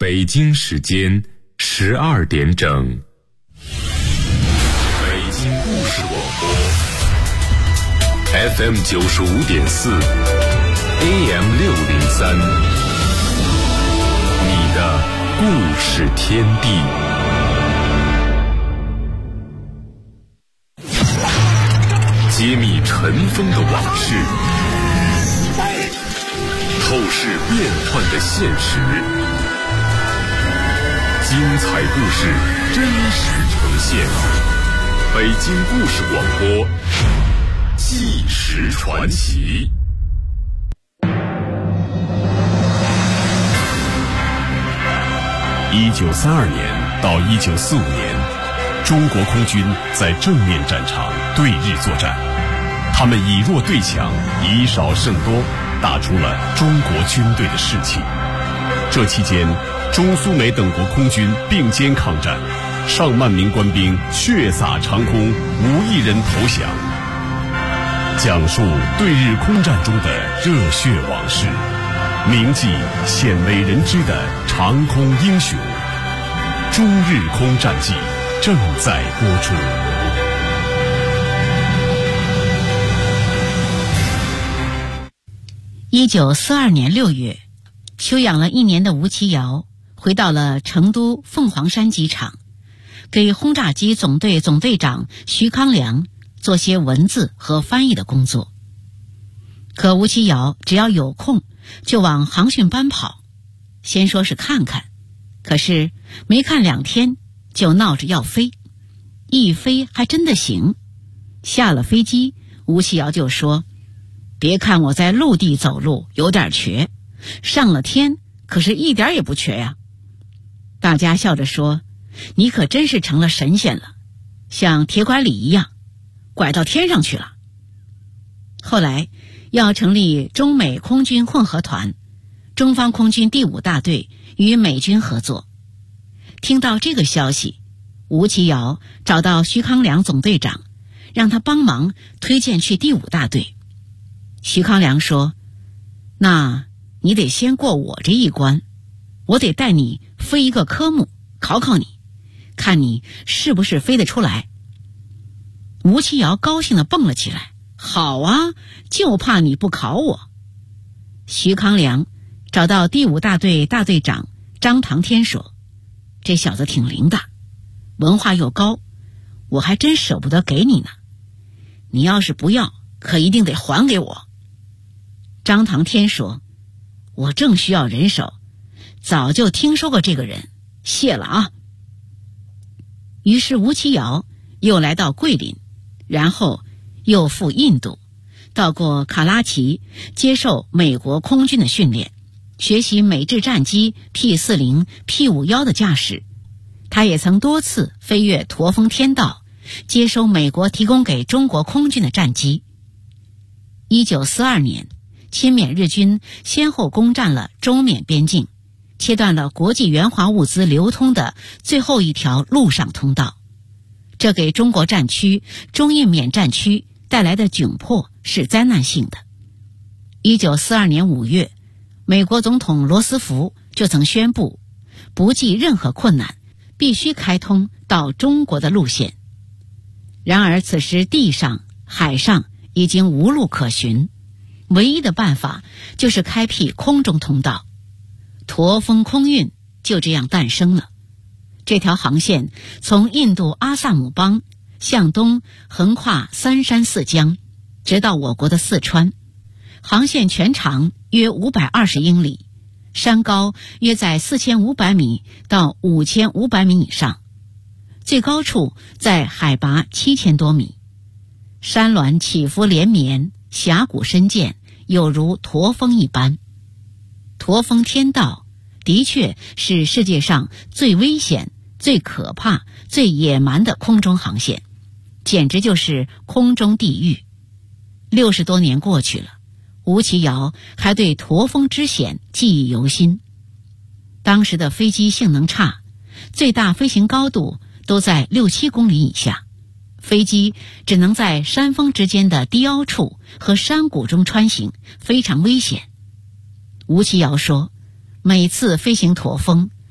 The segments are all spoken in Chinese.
北京时间12点整。北京故事广播 FM 95.4 AM 603，你的故事天地。揭秘尘封的往事，透视变幻的现实，精彩故事真实呈现。北京故事广播，纪实传奇。1932年到1945年，中国空军在正面战场对日作战，他们以弱对强，以少胜多，打出了中国军队的士气。这期间，中苏美等国空军并肩抗战，上万名官兵血洒长空，无一人投降。讲述对日空战中的热血往事，铭记鲜为人知的长空英雄。中日空战记正在播出。 1942年6月，休养了1年的吴奇瑶回到了成都凤凰山机场，给轰炸机总队总队长徐康良做些文字和翻译的工作。可吴奇瑶只要有空就往航训班跑，先说是看看，可是没看2天就闹着要飞，一飞还真的行。下了飞机，吴奇瑶就说，别看我在陆地走路有点瘸，上了天可是一点也不瘸呀。大家笑着说，你可真是成了神仙了，像铁拐李一样拐到天上去了。后来要成立中美空军混合团，中方空军第5大队与美军合作。听到这个消息，吴奇瑶找到徐康良总队长，让他帮忙推荐去第5大队。徐康良说，那你得先过我这一关，我得带你飞一个科目，考考你，看你是不是飞得出来。吴奇瑶高兴地蹦了起来，好啊，就怕你不考我。徐康良找到第5大队大队长张唐天说，这小子挺灵的，文化又高，我还真舍不得给你呢，你要是不要，可一定得还给我。张唐天说，我正需要人手，早就听说过这个人，谢了啊。于是吴奇瑶又来到桂林，然后又赴印度，到过卡拉奇，接受美国空军的训练，学习美制战机 P-40、P-51 的驾驶。他也曾多次飞越驼峰天道，接收美国提供给中国空军的战机。1942年，亲缅日军先后攻占了中缅边境，切断了国际援华物资流通的最后一条陆上通道。这给中国战区、中印缅战区带来的窘迫是灾难性的。1942年5月，美国总统罗斯福就曾宣布，不计任何困难，必须开通到中国的路线。然而此时地上、海上已经无路可寻，唯一的办法就是开辟空中通道。驼峰空运就这样诞生了。这条航线从印度阿萨姆邦向东横跨3山4江，直到我国的四川。航线全长约520英里，山高约在4500米到5500米以上，最高处在海拔7000多米。山峦起伏连绵，峡谷深涧，有如驼峰一般。驼峰天道的确是世界上最危险、最可怕、最野蛮的空中航线，简直就是空中地狱。60多年过去了，吴奇瑶还对驼峰之险记忆犹新。当时的飞机性能差，最大飞行高度都在6-7公里以下，飞机只能在山峰之间的低凹处和山谷中穿行，非常危险。吴奇瑶说，每次飞行驼峰，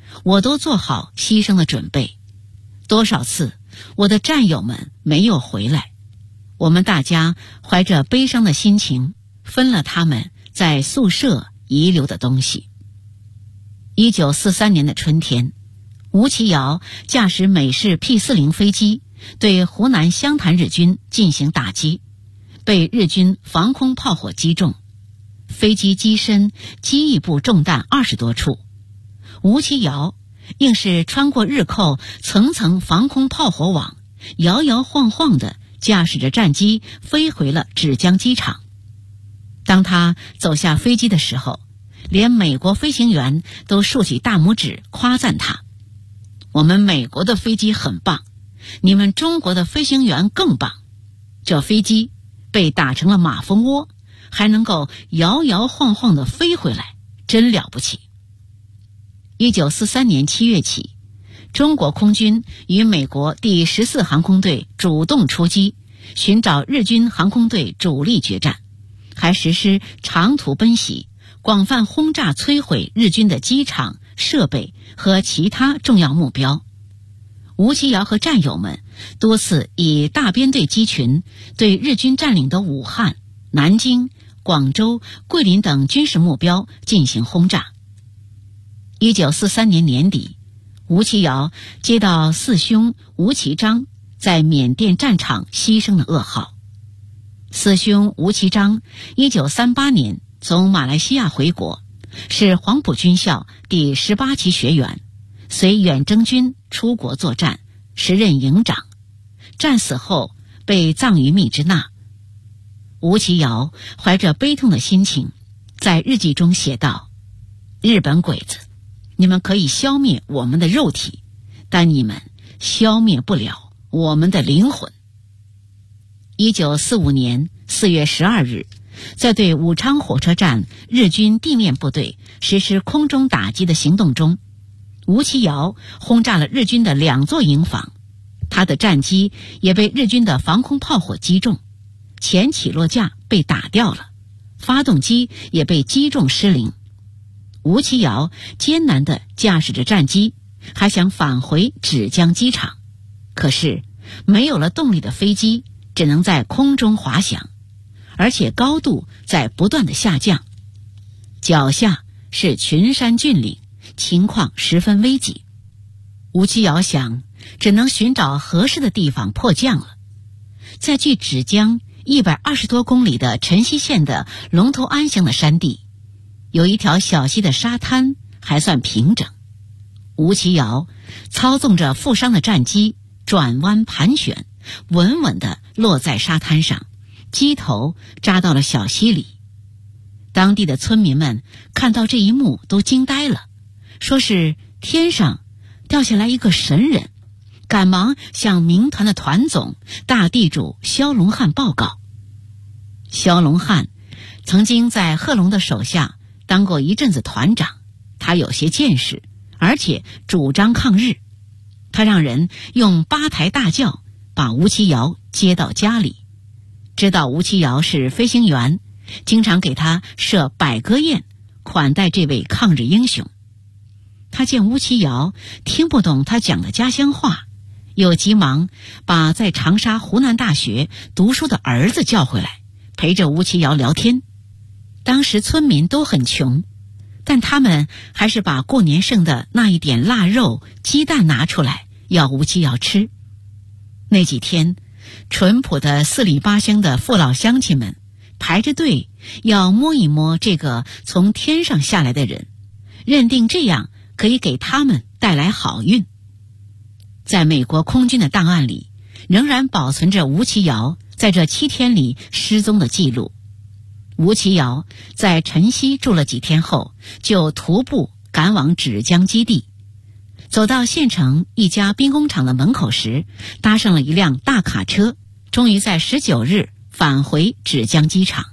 我都做好牺牲的准备。多少次我的战友们没有回来，我们大家怀着悲伤的心情分了他们在宿舍遗留的东西。1943年的春天，吴奇瑶驾驶美式 P-40飞机对湖南湘潭日军进行打击，被日军防空炮火击中，飞机机身机翼部中弹20多处。吴奇瑶硬是穿过日寇层层防空炮火网，摇摇晃晃地驾驶着战机飞回了芷江机场。当他走下飞机的时候，连美国飞行员都竖起大拇指夸赞他：我们美国的飞机很棒，你们中国的飞行员更棒。这飞机被打成了马蜂窝，还能够摇摇晃晃地飞回来，真了不起。1943年7月起，中国空军与美国第14航空队主动出击，寻找日军航空队主力决战，还实施长途奔袭，广泛轰炸摧毁日军的机场、设备和其他重要目标。吴奇瑶和战友们多次以大编队机群对日军占领的武汉、南京、广州、桂林等军事目标进行轰炸。1943年年底，吴奇瑶接到四兄吴奇章在缅甸战场牺牲的噩耗。四兄吴奇章1938年从马来西亚回国，是黄埔军校第18期学员，随远征军出国作战，时任营长。战死后被葬于密支那。吴奇瑶怀着悲痛的心情在日记中写道：日本鬼子，你们可以消灭我们的肉体，但你们消灭不了我们的灵魂。1945年4月12日，在对武昌火车站日军地面部队实施空中打击的行动中，吴奇瑶轰炸了日军的2座营房，他的战机也被日军的防空炮火击中，前起落架被打掉了，发动机也被击中失灵。吴奇瑶艰难地驾驶着战机，还想返回芷江机场，可是没有了动力的飞机只能在空中滑翔，而且高度在不断的下降，脚下是群山峻岭，情况十分危急。吴奇瑶想，只能寻找合适的地方迫降了。在距芷江120多公里的辰溪县的龙头安乡的山地，有一条小溪的沙滩还算平整。吴奇瑶操纵着负伤的战机转弯盘旋，稳稳地落在沙滩上，机头扎到了小溪里。当地的村民们看到这一幕都惊呆了，说是天上掉下来一个神人，赶忙向民团的团总大地主萧龙汉报告。萧龙汉曾经在贺龙的手下当过一阵子团长，他有些见识，而且主张抗日。他让人用8台大轿把吴奇瑶接到家里，知道吴奇瑶是飞行员，经常给他设百歌宴款待这位抗日英雄。他见吴奇瑶听不懂他讲的家乡话，又急忙把在长沙湖南大学读书的儿子叫回来，陪着吴奇瑶聊天。当时村民都很穷，但他们还是把过年剩的那一点腊肉、鸡蛋拿出来要吴奇瑶吃。那几天，淳朴的4里8乡的父老乡亲们排着队要摸一摸这个从天上下来的人，认定这样可以给他们带来好运。在美国空军的档案里，仍然保存着吴奇瑶在这7天里失踪的记录。吴奇瑶在辰溪住了几天后，就徒步赶往芷江基地。走到县城一家兵工厂的门口时，搭上了一辆大卡车，终于在19日返回芷江机场。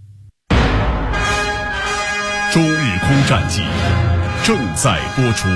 中日空战记正在播出。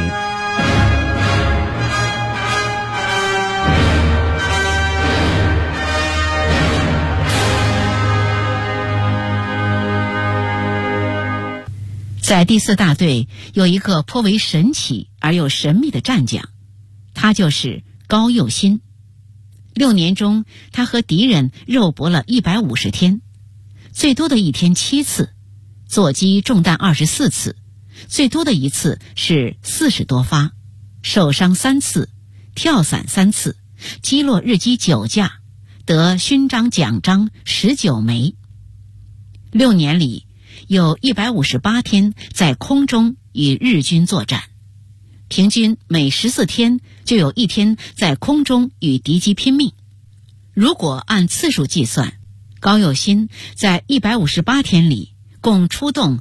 在第4大队有一个颇为神奇而又神秘的战将，他就是高诱新。6年中，他和敌人肉搏了150天，最多的一天7次，座击中弹24次，最多的一次是40多发，受伤3次，跳伞3次，击落日机9架，得勋章奖章19枚。6年里，有158天在空中与日军作战，平均每14天就有1天在空中与敌机拼命。如果按次数计算，高诱新在158天里共出动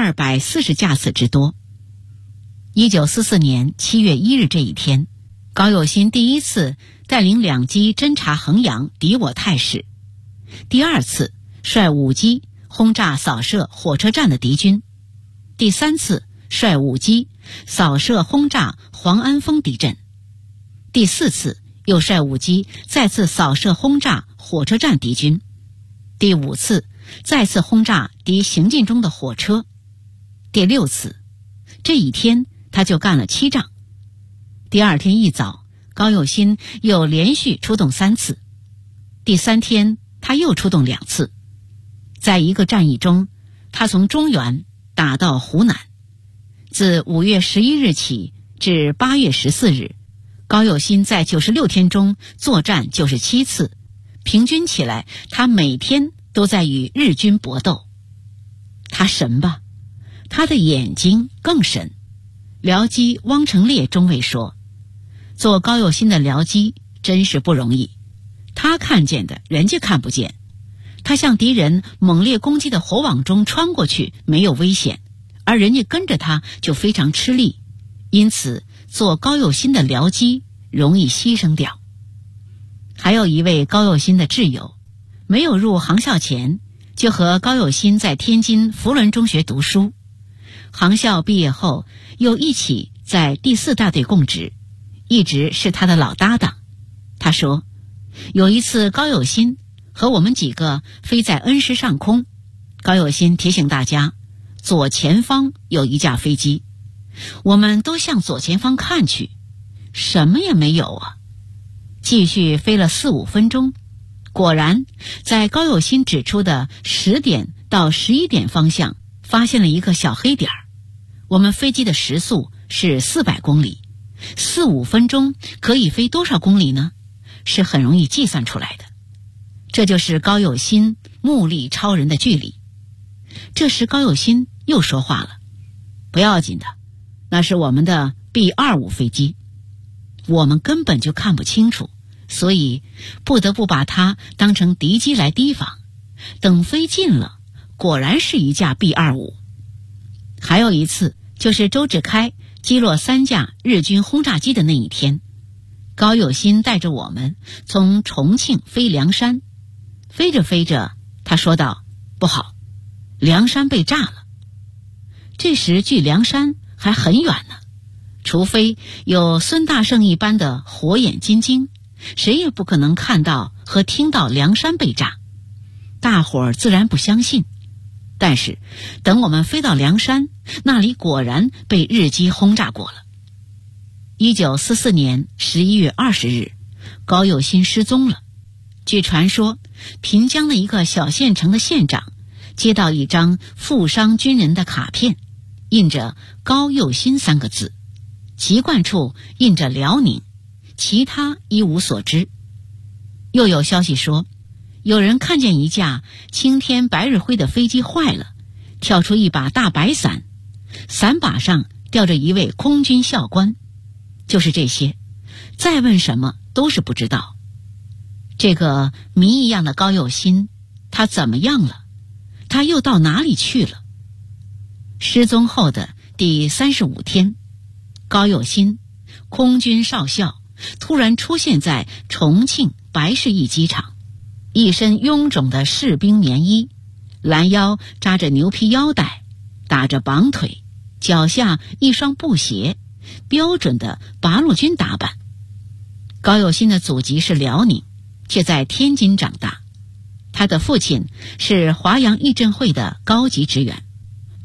240架次之多。1944年7月1日这一天，高诱新第一次带领2机侦察衡阳敌我态势，第2次率5机轰炸扫射火车站的敌军，第3次率5机扫射轰炸黄安峰敌阵，第4次又率5机再次扫射轰炸火车站敌军，第5次再次轰炸敌行进中的火车，第6次。这一天他就干了7仗。第2天一早，高诱新又连续出动3次，第3天他又出动2次。在一个战役中，他从中原打到湖南。自5月11日起至8月14日，高诱新在96天中作战97次，平均起来，他每天都在与日军搏斗。他神吧？他的眼睛更神。僚机汪成烈中尉说，做高诱新的僚机真是不容易，他看见的人家看不见，他向敌人猛烈攻击的火网中穿过去没有危险，而人家跟着他就非常吃力，因此做高诱新的僚机容易牺牲掉。还有一位高诱新的挚友，没有入航校前就和高诱新在天津福伦中学读书，航校毕业后又一起在第4大队供职，一直是他的老搭档。他说，有一次高诱新和我们几个飞在恩施上空，高诱新提醒大家，左前方有一架飞机，我们都向左前方看去，什么也没有啊。继续飞了4-5分钟，果然在高诱新指出的10点到11点方向发现了一个小黑点儿。我们飞机的时速是400公里，4-5分钟可以飞多少公里呢？是很容易计算出来的。这就是高诱新目力超人的距离。这时高诱新又说话了，不要紧的，那是我们的 B-25 飞机，我们根本就看不清楚，所以不得不把它当成敌机来提防。等飞近了，果然是一架 B-25。还有一次，就是周志开击落3架日军轰炸机的那一天，高诱新带着我们从重庆飞凉山，飞着飞着，他说道，不好，凉山被炸了。这时距凉山还很远呢，除非有孙大圣一般的火眼金睛，谁也不可能看到和听到凉山被炸。大伙儿自然不相信，但是等我们飞到凉山，那里果然被日机轰炸过了。1944年11月20日，高诱新失踪了。据传说，平江的一个小县城的县长接到一张负伤军人的卡片，印着高诱新3个字，籍贯处印着辽宁，其他一无所知。又有消息说，有人看见一架青天白日辉的飞机坏了，跳出一把大白伞，伞把上吊着一位空军校官。就是这些，再问什么都是不知道。这个谜一样的高诱新，他怎么样了？他又到哪里去了？失踪后的第35天，高诱新，空军少校，突然出现在重庆白市驿机场，一身臃肿的士兵棉衣，拦腰扎着牛皮腰带，打着绑腿，脚下一双布鞋，标准的八路军打扮。高诱新的祖籍是辽宁，却在天津长大。他的父亲是华阳义政会的高级职员，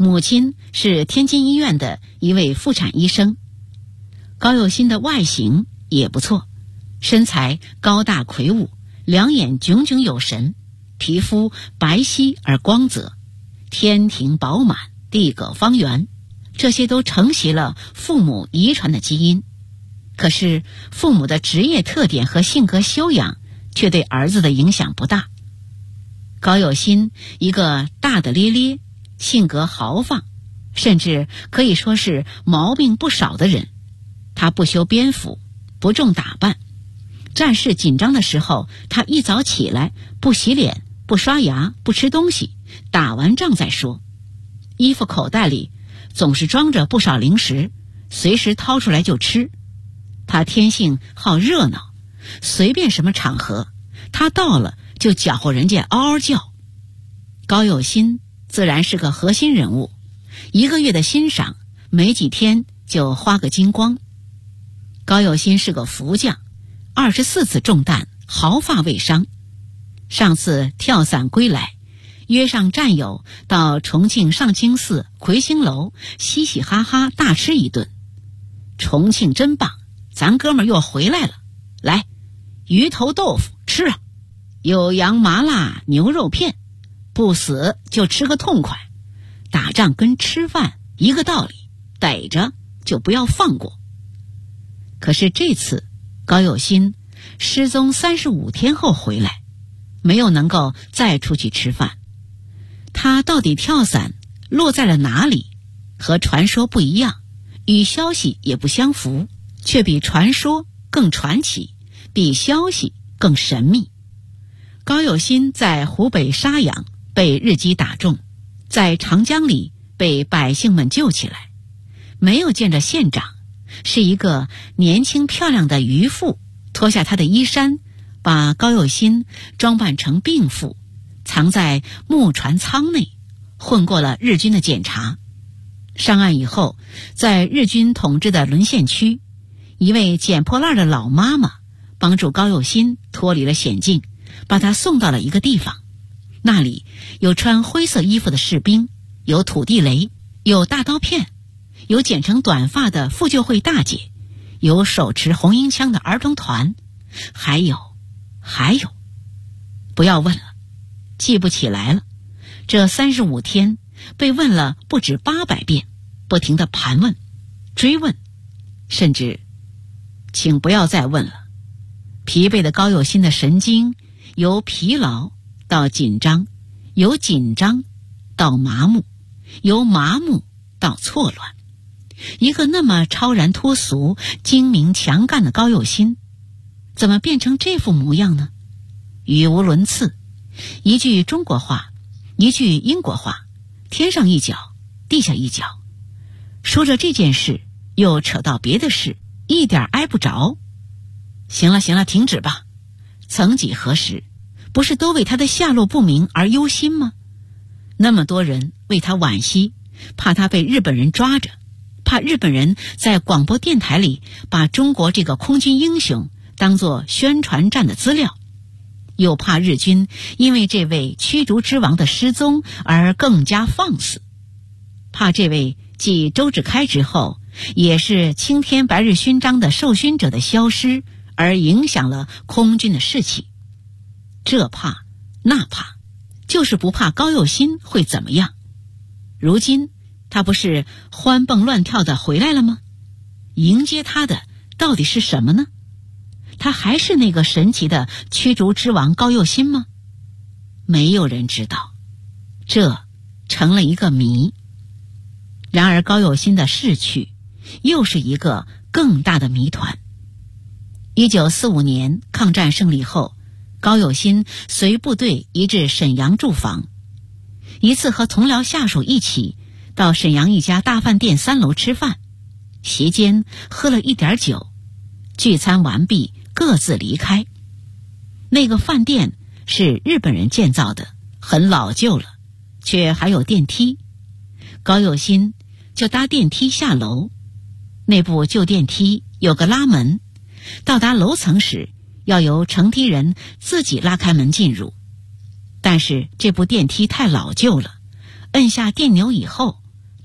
母亲是天津医院的一位妇产医生。高有欣的外形也不错，身材高大魁梧，两眼炯炯有神，皮肤白皙而光泽，天庭饱满，地阁方圆，这些都承袭了父母遗传的基因。可是父母的职业特点和性格修养却对儿子的影响不大。高有欣一个大大咧咧，性格豪放，甚至可以说是毛病不少的人。他不修边幅，不重打扮，战事紧张的时候，他一早起来不洗脸，不刷牙，不吃东西，打完仗再说。衣服口袋里总是装着不少零食，随时掏出来就吃。他天性好热闹，随便什么场合他到了就搅和人家嗷嗷叫。高有欣自然是个核心人物，1个月的欣赏没几天就花个精光。高有欣是个福将，24次中弹，毫发未伤。上次跳伞归来，约上战友到重庆上清寺魁星楼嘻嘻哈哈大吃一顿。重庆真棒，咱哥们儿又回来了，来，鱼头豆腐吃啊，有羊麻辣牛肉片，不死就吃个痛快。打仗跟吃饭一个道理，逮着就不要放过。可是这次高有欣失踪35天后回来，没有能够再出去吃饭。他到底跳伞落在了哪里？和传说不一样，与消息也不相符，却比传说更传奇，比消息更神秘。高有欣在湖北沙洋被日机打中，在长江里被百姓们救起来，没有见着县长，是一个年轻漂亮的渔妇脱下她的衣衫，把高有欣装扮成病妇，藏在木船舱内，混过了日军的检查。上岸以后，在日军统治的沦陷区，一位捡破烂的老妈妈帮助高有欣脱离了险境，把她送到了一个地方。那里有穿灰色衣服的士兵，有土地雷，有大刀片，有剪成短发的妇救会大姐，有手持红缨枪的儿童团，还有，不要问了，记不起来了。这35天被问了不止800遍，不停地盘问、追问，甚至请不要再问了。疲惫的高有欣的神经由疲劳到紧张，由紧张到麻木，由麻木到错乱。一个那么超然脱俗、精明强干的高有欣，怎么变成这副模样呢？语无伦次，一句中国话，一句英国话，天上一脚，地下一脚，说着这件事，又扯到别的事，一点挨不着。行了，停止吧。曾几何时，不是都为他的下落不明而忧心吗？那么多人为他惋惜，怕他被日本人抓着，怕日本人在广播电台里把中国这个空军英雄当作宣传战的资料，又怕日军因为这位驱逐之王的失踪而更加放肆，怕这位继周志开之后也是青天白日勋章的受勋者的消失而影响了空军的士气。这怕那怕，就是不怕高有欣会怎么样。如今他不是欢蹦乱跳的回来了吗？迎接他的到底是什么呢？他还是那个神奇的驱逐之王高有欣吗？没有人知道，这成了一个谜。然而高有欣的逝去又是一个更大的谜团。1945年抗战胜利后，高有欣随部队移至沈阳驻防。一次和同僚下属一起到沈阳一家大饭店3楼吃饭，席间喝了一点酒，聚餐完毕，各自离开。那个饭店是日本人建造的，很老旧了，却还有电梯。高有欣就搭电梯下楼，那部旧电梯有个拉门，到达楼层时要由承梯人自己拉开门进入。但是这部电梯太老旧了，摁下电钮以后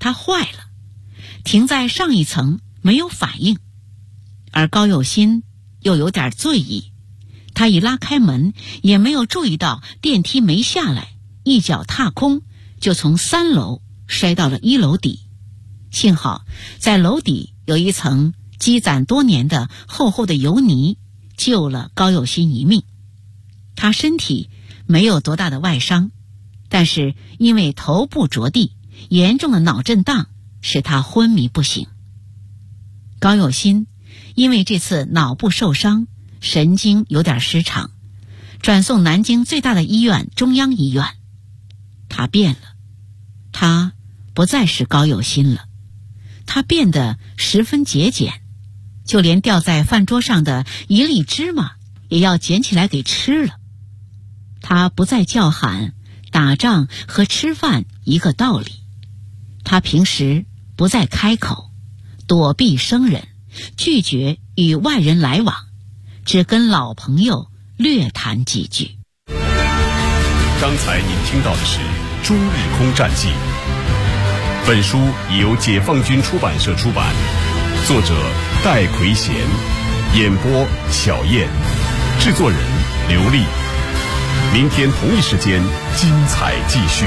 它坏了，停在上一层没有反应。而高有心又有点醉意，他一拉开门，也没有注意到电梯没下来，一脚踏空就从3楼摔到了1楼底。幸好在楼底有一层积攒多年的厚厚的油泥，救了高有心一命。他身体没有多大的外伤，但是因为头部着地，严重的脑震荡使他昏迷不醒。高有心因为这次脑部受伤，神经有点失常，转送南京最大的医院中央医院。他变了，他不再是高有心了，他变得十分节俭，就连掉在饭桌上的一粒芝麻也要捡起来给吃了。他不再叫喊，打仗和吃饭一个道理。他平时不再开口，躲避生人，拒绝与外人来往，只跟老朋友略谈几句。 刚才您听到的是《中日空战记》，本书已由解放军出版社出版，作者戴奎贤，演播巧燕，制作人刘丽。明天同一时间，精彩继续。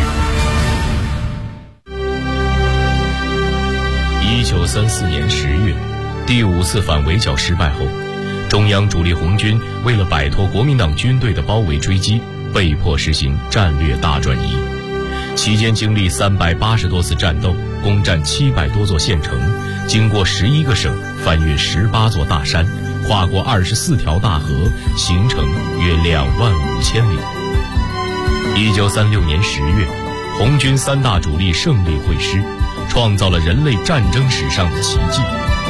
1934年10月，第5次反围剿失败后，中央主力红军为了摆脱国民党军队的包围追击，被迫实行战略大转移。期间经历380多次战斗，攻占700多座县城，经过11个省，翻越18座大山，跨过24条大河，行程约25000里。1936年10月，红军3大主力胜利会师，创造了人类战争史上的奇迹。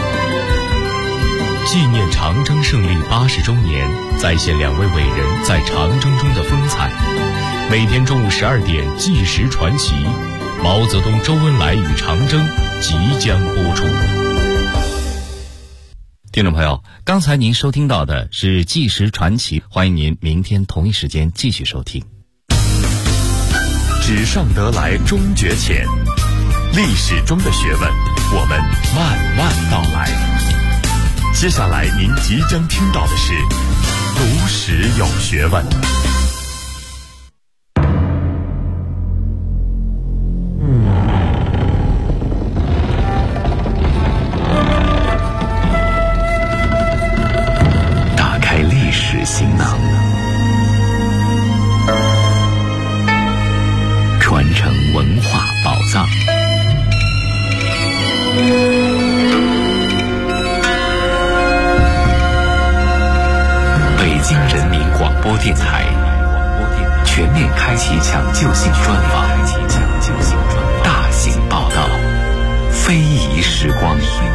纪念长征胜利80周年，再现2位伟人在长征中的风采。每天中午12点，纪实传奇，毛泽东、周恩来与长征即将播出。 听众朋友，刚才您收听到的是纪实传奇，欢迎您明天同一时间继续收听。 纸上得来终觉浅，历史中的学问，我们慢慢道来。接下来您即将听到的是读史有学问。 打开历史行囊，传承文化宝藏。北京人民广播电台全面开启抢救性专访，大型报道，非遗时光。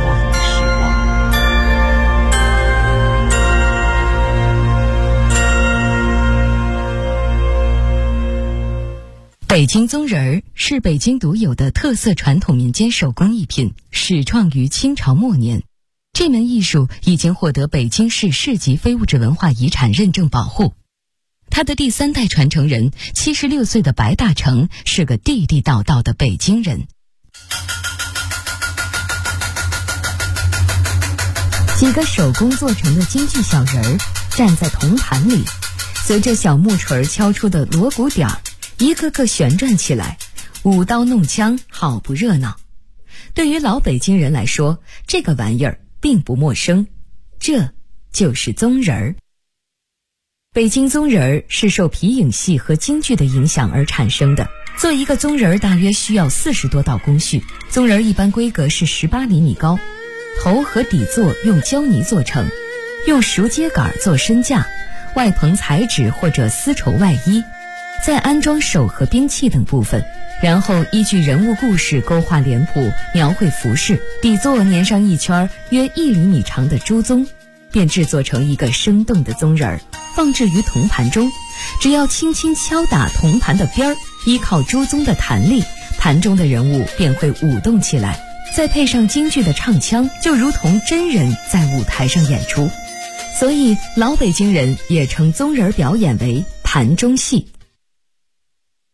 北京宗人儿是北京独有的特色传统民间手工艺品，始创于清朝末年。这门艺术已经获得北京市市级非物质文化遗产认证保护。他的第3代传承人76岁的白大成是个地地道道的北京人。几个手工做成的京剧小人儿站在铜盘里，随着小木锤敲出的锣鼓点儿，一个个旋转起来，舞刀弄枪，好不热闹。对于老北京人来说，这个玩意儿并不陌生，这就是宗人儿。北京宗人儿是受皮影戏和京剧的影响而产生的。做一个宗人儿大约需要40多道工序。宗人儿一般规格是18厘米高，头和底座用胶泥做成，用熟秸秆做身架，外棚彩纸或者丝绸外衣，再安装手和兵器等部分，然后依据人物故事勾画脸谱，描绘服饰，底座粘上一圈约1厘米长的猪鬃，便制作成一个生动的宗人儿，放置于铜盘中。只要轻轻敲打铜盘的边儿，依靠猪鬃的弹力，盘中的人物便会舞动起来，再配上京剧的唱腔，就如同真人在舞台上演出。所以老北京人也称宗人儿表演为盘中戏。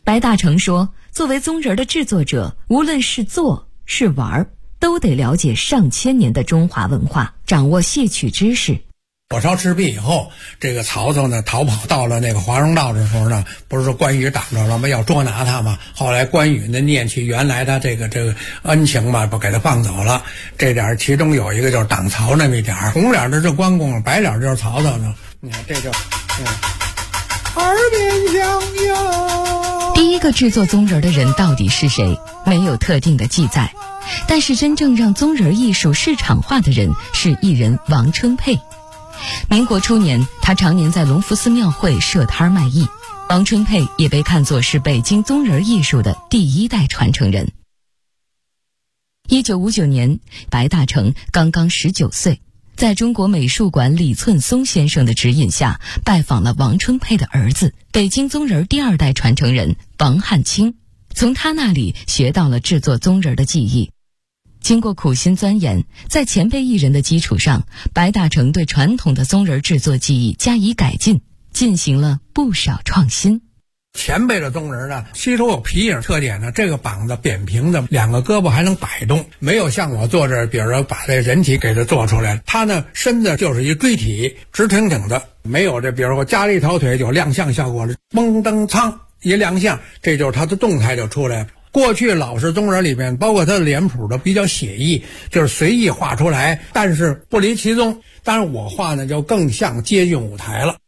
白大成说，作为宗人的制作者，无论是做是玩，都得了解上千年的中华文化，掌握戏曲知识。 火烧赤壁以后，这个曹操呢逃跑到了那个华容道的时候呢，不是说关羽挡着了吗？要捉拿他嘛。后来关羽呢念起原来他这个恩情吧，不给他放走了。这点其中有一个就是挡曹那么一点，红脸的是关公，白脸就是曹操呢。你看这就耳边响哟。 第一个制作宗人的人到底是谁？没有特定的记载，但是真正让宗人艺术市场化的人是艺人王春佩。民国初年，他常年在隆福寺庙会设摊卖艺。王春佩也被看作是北京宗人艺术的第一代传承人。1959年，白大成刚刚19岁，在中国美术馆李寸松先生的指引下，拜访了王春佩的儿子，北京宗人第二代传承人王汉卿，从他那里学到了制作宗人的技艺。经过苦心钻研，在前辈艺人的基础上，白大成对传统的宗人制作技艺加以改进，进行了不少创新。 前辈的宗人呢，吸收有皮影特点呢，这个膀子扁平的，两个胳膊还能摆动，没有像我做这，比如说把这人体给它做出来。他呢，身子就是一锥体，直挺挺的，没有这，比如说我加了一条腿有亮相效果了，嘣噔噌一亮相，这就是他的动态就出来了。过去老式宗人里面，包括他的脸谱都比较写意，就是随意画出来，但是不离其宗。当然我画呢就更像接近舞台了。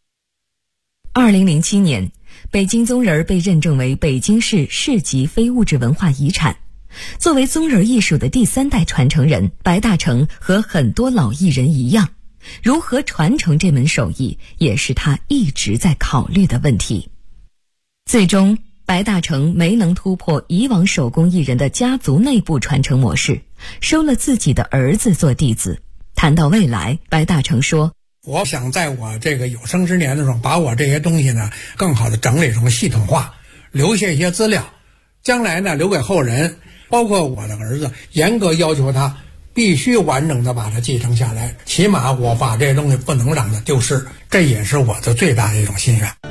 2007年，北京宗人被认证为北京市市级非物质文化遗产。作为宗人艺术的第三代传承人，白大成和很多老艺人一样，如何传承这门手艺，也是他一直在考虑的问题。最终，白大成没能突破以往手工艺人的家族内部传承模式，收了自己的儿子做弟子。谈到未来，白大成说， 我想在我这个有生之年的时候，把我这些东西呢更好的整理成系统化，留下一些资料，将来呢留给后人，包括我的儿子，严格要求他必须完整的把它继承下来，起码我把这些东西不能让它丢失，这也是我的最大的一种心愿。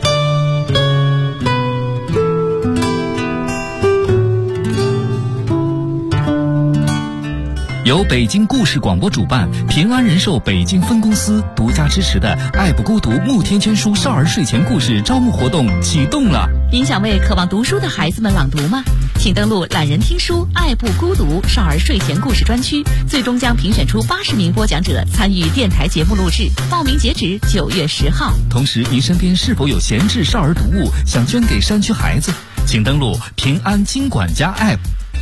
由北京故事广播主办，平安人寿北京分公司独家支持的爱不孤独慕天圈书少儿睡前故事招募活动启动了。 您想为渴望读书的孩子们朗读吗？请登录懒人听书爱不孤独少儿睡前故事专区，最终将评选出80名播讲者参与电台节目录制，报名截止9月10号。 同时，您身边是否有闲置少儿读物想捐给山区孩子？请登录平安金管家 App。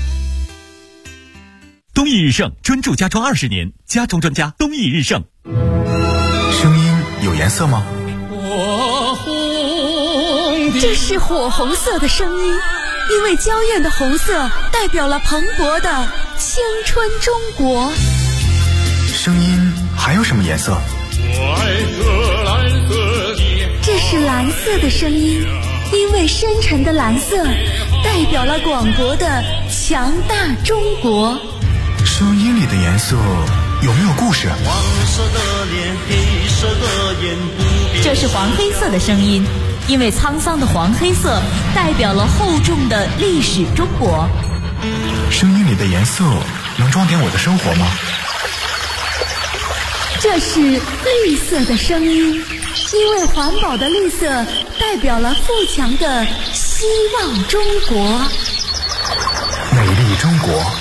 东益日盛专注家装20年，家装专家东益日盛。声音有颜色吗？ 这是火红色的声音，因为娇艳的红色代表了蓬勃的青春中国。 声音还有什么颜色？ 这是蓝色的声音，因为深沉的蓝色代表了广博的强大中国。 声音里的颜色有没有故事？ 黄色的脸，黑色的眼，不变。 这是黄黑色的声音，因为沧桑的黄黑色代表了厚重的历史中国。 声音里的颜色能装点我的生活吗？ 这是绿色的声音，因为环保的绿色代表了富强的希望中国。 美丽中国。